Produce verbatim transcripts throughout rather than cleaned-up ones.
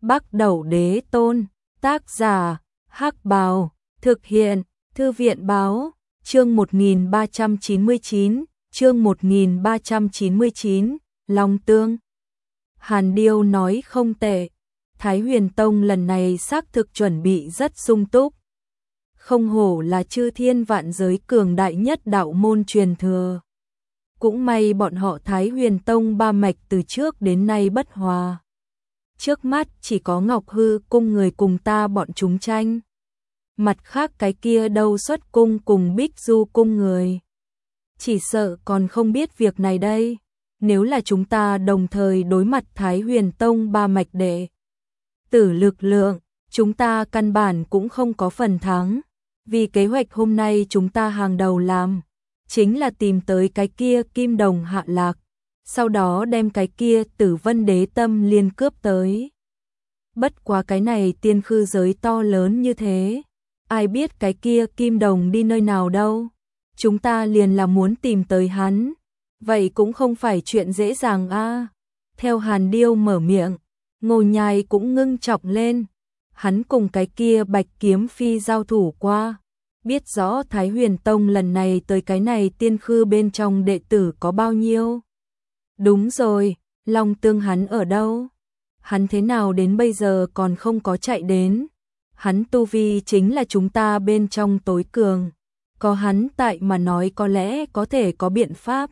Bắc Đẩu Đế Tôn, tác giả, Hắc Bào, thực hiện, Thư viện Báo, chương một nghìn ba trăm chín mươi chín, chương một nghìn ba trăm chín mươi chín, Long Tương. Hàn Điêu nói không tệ, Thái Huyền Tông lần này xác thực chuẩn bị rất sung túc. Không hổ là chư thiên vạn giới cường đại nhất đạo môn truyền thừa. Cũng may bọn họ Thái Huyền Tông ba mạch từ trước đến nay bất hòa. Trước mắt chỉ có Ngọc Hư cung người cùng ta bọn chúng tranh. Mặt khác cái kia đâu xuất cung cùng Bích Du cung người. Chỉ sợ còn không biết việc này đây. Nếu là chúng ta đồng thời đối mặt Thái Huyền Tông ba mạch đệ tử lực lượng, chúng ta căn bản cũng không có phần thắng. Vì kế hoạch hôm nay chúng ta hàng đầu làm, chính là tìm tới cái kia Kim Đồng hạ lạc, sau đó đem cái kia Tử Vân Đế Tâm liên cướp tới. Bất quá cái này tiên khư giới to lớn như thế, ai biết cái kia Kim Đồng đi nơi nào đâu. Chúng ta liền là muốn tìm tới hắn, vậy cũng không phải chuyện dễ dàng a. Theo Hàn Điêu mở miệng, Ngô Nhai cũng ngưng trọng lên. Hắn cùng cái kia Bạch Kiếm Phi giao thủ qua, biết rõ Thái Huyền Tông lần này tới cái này tiên khư bên trong đệ tử có bao nhiêu. Đúng rồi, Long Tương hắn ở đâu? Hắn thế nào đến bây giờ còn không có chạy đến? Hắn tu vi chính là chúng ta bên trong tối cường, có hắn tại mà nói có lẽ có thể có biện pháp.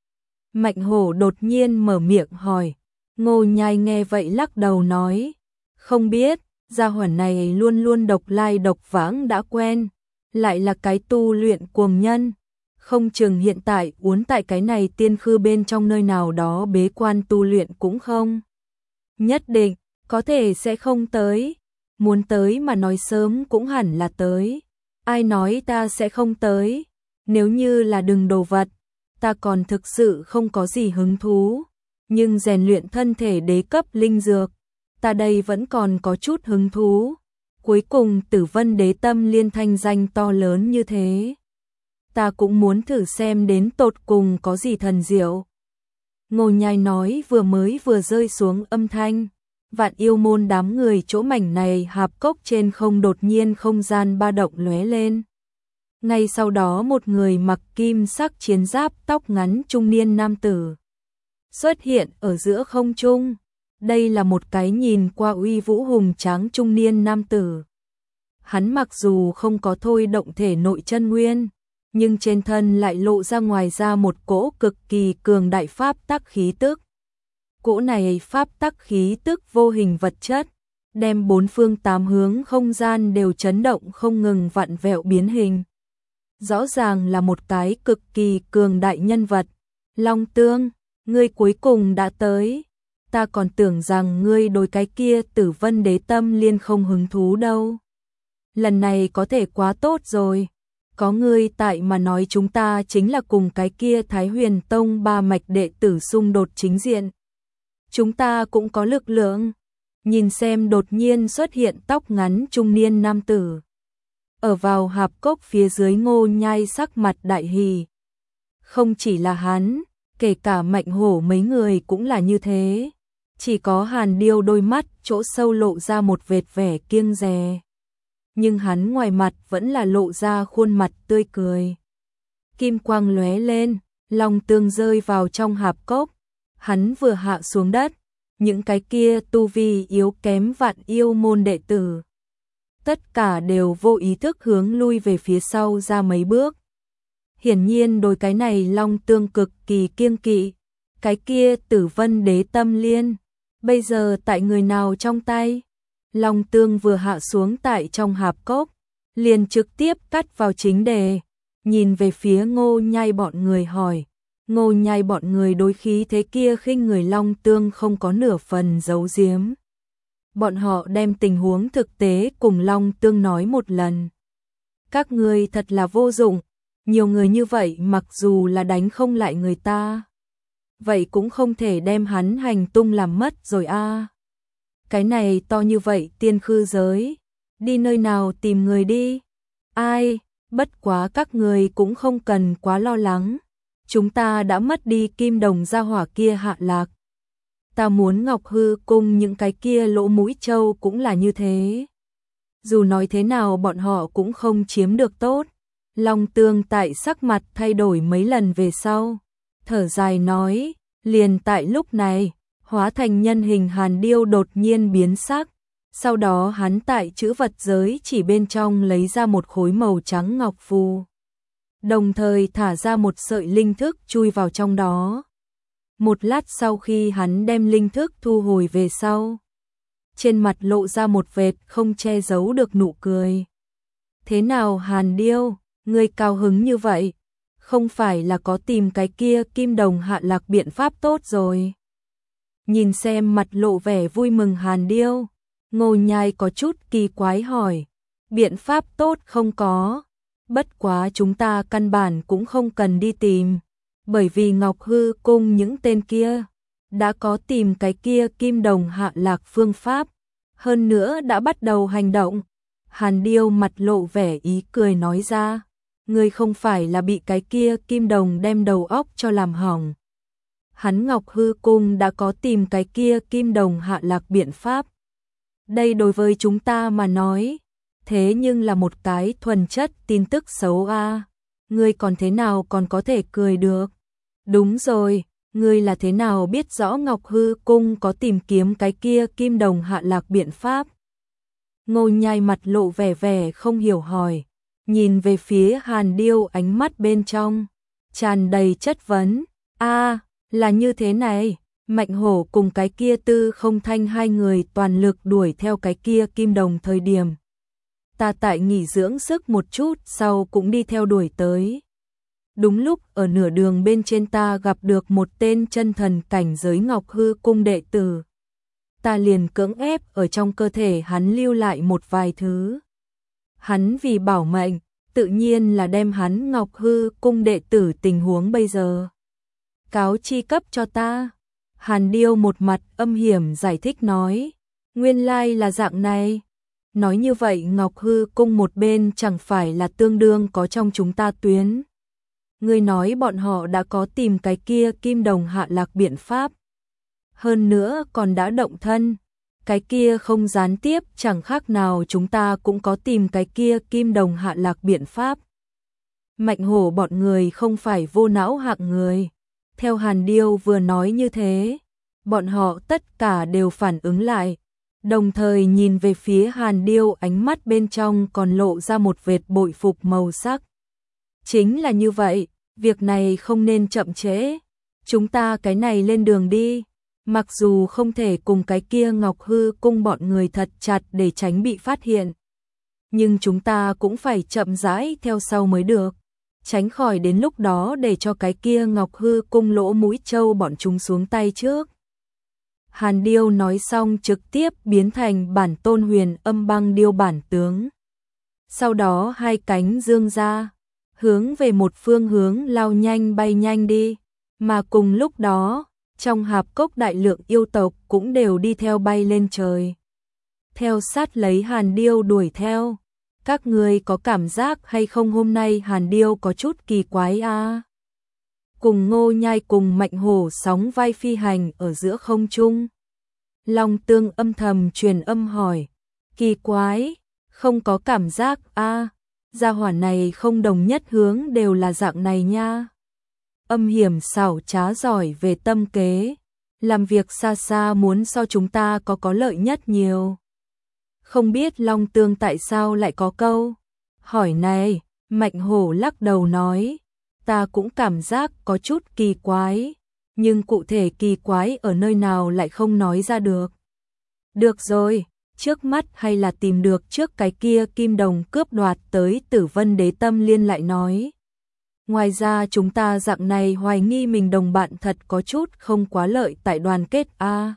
Mạnh Hổ đột nhiên mở miệng hỏi. Ngô Nhai nghe vậy lắc đầu nói, không biết. Gia hỏa này luôn luôn độc lai độc vãng đã quen, lại là cái tu luyện cuồng nhân, không chừng hiện tại uốn tại cái này tiên khư bên trong nơi nào đó bế quan tu luyện cũng không. Nhất định, có thể sẽ không tới, muốn tới mà nói sớm cũng hẳn là tới. Ai nói ta sẽ không tới, nếu như là đừng đồ vật, ta còn thực sự không có gì hứng thú, nhưng rèn luyện thân thể đế cấp linh dược, ta đây vẫn còn có chút hứng thú. Cuối cùng Tử Vân Đế Tâm liên thanh danh to lớn như thế, ta cũng muốn thử xem đến tột cùng có gì thần diệu. Ngô Nhai nói vừa mới vừa rơi xuống âm thanh, Vạn Yêu môn đám người chỗ mảnh này hạp cốc trên không đột nhiên không gian ba động lóe lên. Ngay sau đó một người mặc kim sắc chiến giáp tóc ngắn trung niên nam tử xuất hiện ở giữa không trung. Đây là một cái nhìn qua uy vũ hùng tráng trung niên nam tử. Hắn mặc dù không có thôi động thể nội chân nguyên, nhưng trên thân lại lộ ra ngoài ra một cỗ cực kỳ cường đại pháp tắc khí tức. Cỗ này pháp tắc khí tức vô hình vật chất, đem bốn phương tám hướng không gian đều chấn động không ngừng vặn vẹo biến hình. Rõ ràng là một cái cực kỳ cường đại nhân vật. Long Tương, ngươi cuối cùng đã tới. Ta còn tưởng rằng ngươi đối cái kia Tử Vân Đế Tâm liên không hứng thú đâu. Lần này có thể quá tốt rồi. Có ngươi tại mà nói chúng ta chính là cùng cái kia Thái Huyền Tông ba mạch đệ tử xung đột chính diện. Chúng ta cũng có lực lượng. Nhìn xem đột nhiên xuất hiện tóc ngắn trung niên nam tử. Ở vào hạp cốc phía dưới Ngô Nhai sắc mặt đại hỉ. Không chỉ là hắn, kể cả Mạnh Hổ mấy người cũng là như thế. Chỉ có Hàn Điêu đôi mắt chỗ sâu lộ ra một vệt vẻ kiêng dè. Nhưng hắn ngoài mặt vẫn là lộ ra khuôn mặt tươi cười. Kim quang lóe lên, Long Tương rơi vào trong hạp cốc. Hắn vừa hạ xuống đất, những cái kia tu vi yếu kém Vạn Yêu môn đệ tử, tất cả đều vô ý thức hướng lui về phía sau ra mấy bước. Hiển nhiên đôi cái này Long Tương cực kỳ kiêng kỵ. Cái kia Tử Vân Đế Tâm liên, bây giờ tại người nào trong tay? Long Tương vừa hạ xuống tại trong hạp cốc, liền trực tiếp cắt vào chính đề, nhìn về phía Ngô Nhai bọn người hỏi. Ngô Nhai bọn người đối khí thế kia khinh người Long Tương không có nửa phần giấu giếm. Bọn họ đem tình huống thực tế cùng Long Tương nói một lần. Các ngươi thật là vô dụng, nhiều người như vậy mặc dù là đánh không lại người ta, vậy cũng không thể đem hắn hành tung làm mất rồi a. À. Cái này to như vậy tiên khư giới, đi nơi nào tìm người đi? Ai, bất quá các người cũng không cần quá lo lắng. Chúng ta đã mất đi Kim Đồng gia hỏa kia hạ lạc. ta muốn Ngọc Hư Cung những cái kia lỗ mũi trâu cũng là như thế. Dù nói thế nào bọn họ cũng không chiếm được tốt. Long Tương tại sắc mặt thay đổi mấy lần về sau, thở dài nói, liền tại lúc này, hóa thành nhân hình Hàn Điêu đột nhiên biến sắc, sau đó hắn tại chữ vật giới chỉ bên trong lấy ra một khối màu trắng ngọc phù, đồng thời thả ra một sợi linh thức chui vào trong đó. Một lát sau khi hắn đem linh thức thu hồi về sau, trên mặt lộ ra một vệt không che giấu được nụ cười. Thế nào Hàn Điêu, ngươi cao hứng như vậy, không phải là có tìm cái kia kim đồng hạ lạc biện pháp tốt rồi. Nhìn xem mặt lộ vẻ vui mừng Hàn Điêu, Ngô Nhai có chút kỳ quái hỏi, biện pháp tốt không có, bất quá chúng ta căn bản cũng không cần đi tìm, bởi vì Ngọc Hư Cung những tên kia đã có tìm cái kia kim đồng hạ lạc phương pháp, hơn nữa đã bắt đầu hành động. Hàn Điêu mặt lộ vẻ ý cười nói ra, ngươi không phải là bị cái kia kim đồng đem đầu óc cho làm hỏng. Hắn Ngọc Hư Cung đã có tìm cái kia kim đồng hạ lạc biện pháp. Đây đối với chúng ta mà nói, thế nhưng là một cái thuần chất tin tức xấu a. À. Ngươi còn thế nào còn có thể cười được? Đúng rồi, ngươi là thế nào biết rõ Ngọc Hư Cung có tìm kiếm cái kia kim đồng hạ lạc biện pháp? Ngô Nhai mặt lộ vẻ vẻ không hiểu hỏi, nhìn về phía Hàn Điêu ánh mắt bên trong tràn đầy chất vấn. A, à, là như thế này, Mạnh Hổ cùng cái kia Tư Không Thanh hai người toàn lực đuổi theo cái kia kim đồng thời điểm. Ta tại nghỉ dưỡng sức một chút sau cũng đi theo đuổi tới. Đúng lúc ở nửa đường bên trên ta gặp được một tên chân thần cảnh giới Ngọc Hư Cung đệ tử. Ta liền cưỡng ép ở trong cơ thể hắn lưu lại một vài thứ. Hắn vì bảo mệnh, tự nhiên là đem hắn Ngọc Hư Cung đệ tử tình huống bây giờ cáo chi cấp cho ta. Hàn Điêu một mặt âm hiểm giải thích nói, nguyên lai là dạng này. Nói như vậy Ngọc Hư Cung một bên chẳng phải là tương đương có trong chúng ta tuyến. Ngươi nói bọn họ đã có tìm cái kia kim đồng hạ lạc biện pháp. Hơn nữa còn đã động thân. Cái kia không gián tiếp chẳng khác nào chúng ta cũng có tìm cái kia kim đồng hạ lạc biện pháp. Mạnh Hổ bọn người không phải vô não hạng người. Theo Hàn Điêu vừa nói như thế, bọn họ tất cả đều phản ứng lại, đồng thời nhìn về phía Hàn Điêu ánh mắt bên trong còn lộ ra một vệt bội phục màu sắc. Chính là như vậy, việc này không nên chậm trễ, chúng ta cái này lên đường đi, mặc dù không thể cùng cái kia Ngọc Hư Cung bọn người thật chặt để tránh bị phát hiện, nhưng chúng ta cũng phải chậm rãi theo sau mới được. Tránh khỏi đến lúc đó để cho cái kia Ngọc Hư Cung lỗ mũi trâu bọn chúng xuống tay trước. Hàn Điêu nói xong trực tiếp biến thành bản tôn huyền âm băng điêu bản tướng. Sau đó hai cánh dương ra, hướng về một phương hướng lao nhanh bay nhanh đi. Mà cùng lúc đó, trong hạp cốc đại lượng yêu tộc cũng đều đi theo bay lên trời. Theo sát lấy Hàn Điêu đuổi theo. Các người có cảm giác hay không hôm nay Hàn Điêu có chút kỳ quái a? À? Cùng Ngô Nhai cùng Mạnh Hổ sóng vai phi hành ở giữa không trung. Long Tương âm thầm truyền âm hỏi, kỳ quái, không có cảm giác a? À? Gia hỏa này không đồng nhất hướng đều là dạng này nha. Âm hiểm xảo trá giỏi về tâm kế, làm việc xa xa muốn so chúng ta có có lợi nhất nhiều. Không biết Long Tương tại sao lại có câu hỏi này, Mạnh Hổ lắc đầu nói, ta cũng cảm giác có chút kỳ quái, nhưng cụ thể kỳ quái ở nơi nào lại không nói ra được. Được rồi, trước mắt hay là tìm được trước cái kia kim đồng cướp đoạt tới Tử Vân Đế Tâm Liên lại nói. Ngoài ra chúng ta dạng này hoài nghi mình đồng bạn thật có chút không quá lợi tại đoàn kết a. À.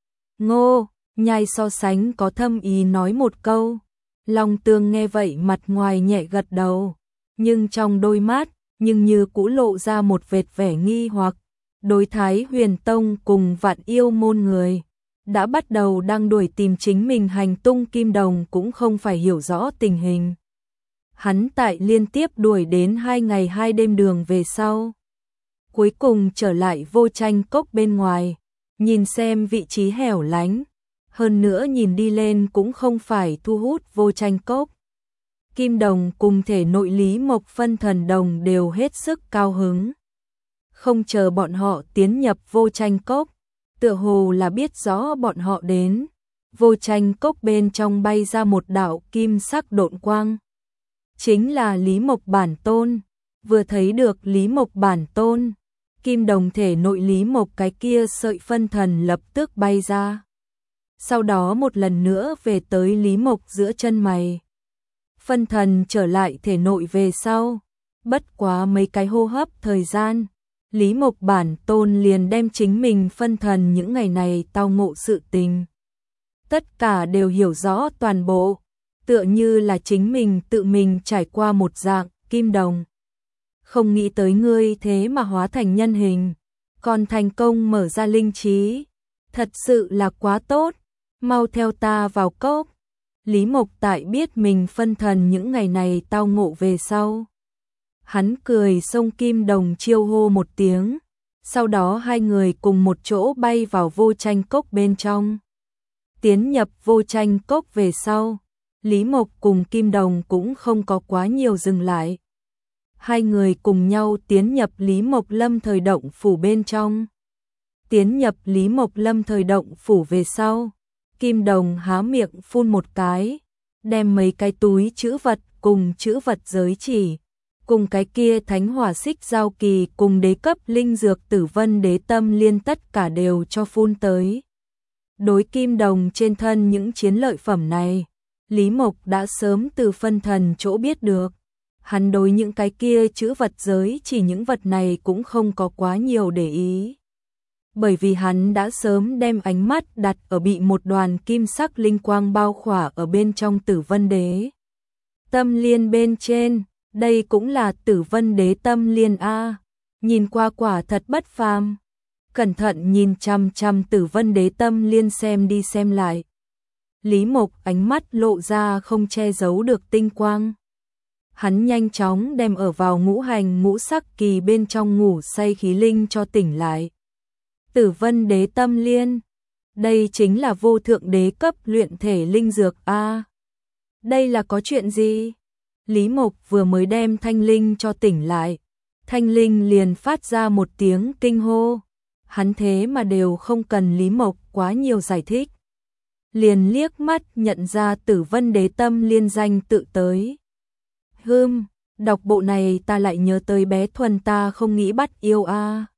Ngô Nhai so sánh có thâm ý nói một câu. Long Tương nghe vậy mặt ngoài nhẹ gật đầu, nhưng trong đôi mắt nhưng như cũ lộ ra một vệt vẻ nghi hoặc. Đối Thái Huyền Tông cùng Vạn Yêu môn người đã bắt đầu đang đuổi tìm chính mình hành tung kim đồng cũng không phải hiểu rõ tình hình. Hắn tại liên tiếp đuổi đến hai ngày hai đêm đường về sau, cuối cùng trở lại Vô Tranh Cốc bên ngoài. nhìn xem vị trí hẻo lánh, hơn nữa nhìn đi lên cũng không phải thu hút Vô Tranh Cốc. Kim Đồng cùng thể nội Lý Mộc phân thần đồng đều hết sức cao hứng. Không chờ bọn họ tiến nhập Vô Tranh Cốc, tựa hồ là biết rõ bọn họ đến. Vô Tranh Cốc bên trong bay ra một đạo kim sắc độn quang. Chính là Lý Mộc bản tôn. Vừa thấy được Lý Mộc bản tôn, Kim Đồng thể nội Lý Mộc cái kia sợi phân thần lập tức bay ra. Sau đó một lần nữa về tới Lý Mộc giữa chân mày. Phân thần trở lại thể nội về sau, bất quá mấy cái hô hấp thời gian, Lý Mộc bản tôn liền đem chính mình phân thần những ngày này tao ngộ sự tình. Tất cả đều hiểu rõ toàn bộ, tựa như là chính mình tự mình trải qua một dạng. Kim Đồng, không nghĩ tới ngươi thế mà hóa thành nhân hình, còn thành công mở ra linh trí, thật sự là quá tốt, mau theo ta vào cốc. Lý Mộc tại biết mình phân thần những ngày này tao ngộ về sau. Hắn cười xông Kim Đồng chiêu hô một tiếng, sau đó hai người cùng một chỗ bay vào Vô Tranh Cốc bên trong. Tiến nhập Vô Tranh Cốc về sau, Lý Mộc cùng Kim Đồng cũng không có quá nhiều dừng lại. Hai người cùng nhau tiến nhập Lý Mộc Lâm Thời Động Phủ bên trong. Tiến nhập Lý Mộc Lâm Thời Động Phủ về sau, Kim Đồng há miệng phun một cái, đem mấy cái túi trữ vật cùng trữ vật giới chỉ, cùng cái kia thánh hỏa xích giao kỳ cùng đế cấp linh dược Tử Vân Đế Tâm Liên tất cả đều cho phun tới. Đối Kim Đồng trên thân những chiến lợi phẩm này, Lý Mộc đã sớm từ phân thần chỗ biết được. Hắn đối những cái kia trữ vật giới chỉ những vật này cũng không có quá nhiều để ý. Bởi vì hắn đã sớm đem ánh mắt đặt ở bị một đoàn kim sắc linh quang bao khỏa ở bên trong Tử Vân Đế Tâm Liên bên trên, đây cũng là Tử Vân Đế Tâm Liên a, nhìn qua quả thật bất phàm. Cẩn thận nhìn chăm chăm Tử Vân Đế Tâm Liên xem đi xem lại. Lý Mộc ánh mắt lộ ra không che giấu được tinh quang. Hắn nhanh chóng đem ở vào ngũ hành ngũ sắc kỳ bên trong ngủ say khí linh cho tỉnh lại. Tử Vân Đế Tâm Liên, đây chính là vô thượng đế cấp luyện thể linh dược a. Đây là có chuyện gì? Lý Mộc vừa mới đem thanh linh cho tỉnh lại, thanh linh liền phát ra một tiếng kinh hô. Hắn thế mà đều không cần Lý Mộc quá nhiều giải thích, liền liếc mắt nhận ra Tử Vân Đế Tâm Liên danh tự tới. Hừm, đọc bộ này ta lại nhớ tới bé Thuần ta không nghĩ bắt yêu a.